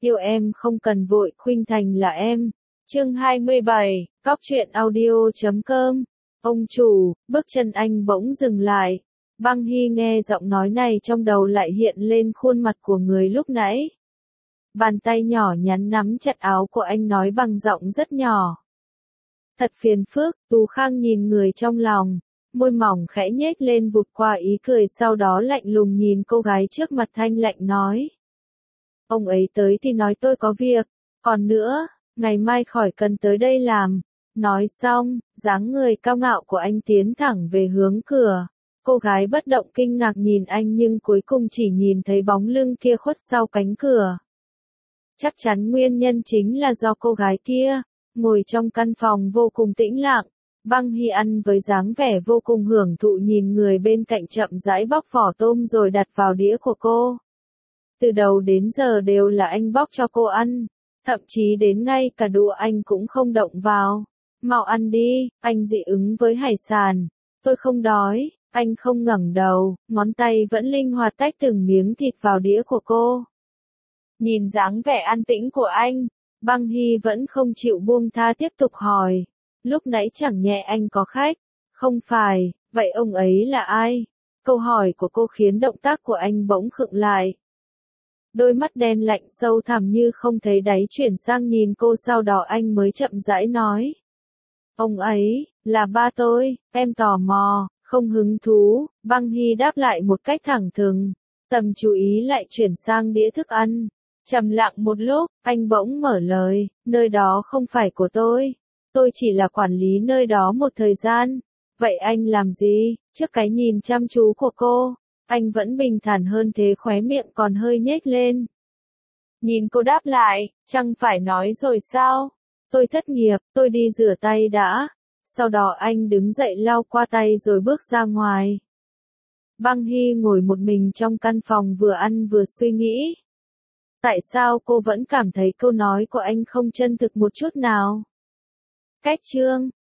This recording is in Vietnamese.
Yêu em không cần vội, khuynh thành là em. Chương 27, Cóc truyện audio.com. Ông chủ, bước chân anh bỗng dừng lại. Băng Hy nghe giọng nói này trong đầu lại hiện lên khuôn mặt của người lúc nãy. Bàn tay nhỏ nhắn nắm chặt áo của anh nói bằng giọng rất nhỏ. Thật phiền phức, Tú Khang nhìn người trong lòng, môi mỏng khẽ nhếch lên vụt qua ý cười, sau đó lạnh lùng nhìn cô gái trước mặt thanh lạnh nói. Ông ấy tới thì nói tôi có việc, còn nữa, ngày mai khỏi cần tới đây làm. Nói xong, dáng người cao ngạo của anh tiến thẳng về hướng cửa. Cô gái bất động kinh ngạc nhìn anh nhưng cuối cùng chỉ nhìn thấy bóng lưng kia khuất sau cánh cửa. Chắc chắn nguyên nhân chính là do cô gái kia, ngồi trong căn phòng vô cùng tĩnh lặng. Băng Hy ăn với dáng vẻ vô cùng hưởng thụ nhìn người bên cạnh chậm rãi bóc vỏ tôm rồi đặt vào đĩa của cô. Từ đầu đến giờ đều là anh bóc cho cô ăn, thậm chí đến ngay cả đũa anh cũng không động vào. Mau ăn đi, anh dị ứng với hải sản. Tôi không đói. Anh không ngẩng đầu, ngón tay vẫn linh hoạt tách từng miếng thịt vào đĩa của cô. Nhìn dáng vẻ an tĩnh của anh, Băng Hy vẫn không chịu buông tha tiếp tục hỏi. Lúc nãy chẳng nhẽ anh có khách? Không phải, vậy ông ấy là ai? Câu hỏi của cô khiến động tác của anh bỗng khựng lại. Đôi mắt đen lạnh sâu thẳm như không thấy đáy chuyển sang nhìn cô, sau đó anh mới chậm rãi nói. Ông ấy, là ba tôi, em tò mò. Không hứng thú, Băng Hy đáp lại một cách thẳng thừng. Tầm chú ý lại chuyển sang đĩa thức ăn. Trầm lặng một lúc, anh bỗng mở lời, nơi đó không phải của tôi chỉ là quản lý nơi đó một thời gian. Vậy anh làm gì? Trước cái nhìn chăm chú của cô, anh vẫn bình thản hơn thế, khóe miệng còn hơi nhếch lên. Nhìn cô đáp lại, chẳng phải nói rồi sao? Tôi thất nghiệp, tôi đi rửa tay đã. Sau đó anh đứng dậy lau qua tay rồi bước ra ngoài. Băng Hy ngồi một mình trong căn phòng vừa ăn vừa suy nghĩ. Tại sao cô vẫn cảm thấy câu nói của anh không chân thực một chút nào? Cách chương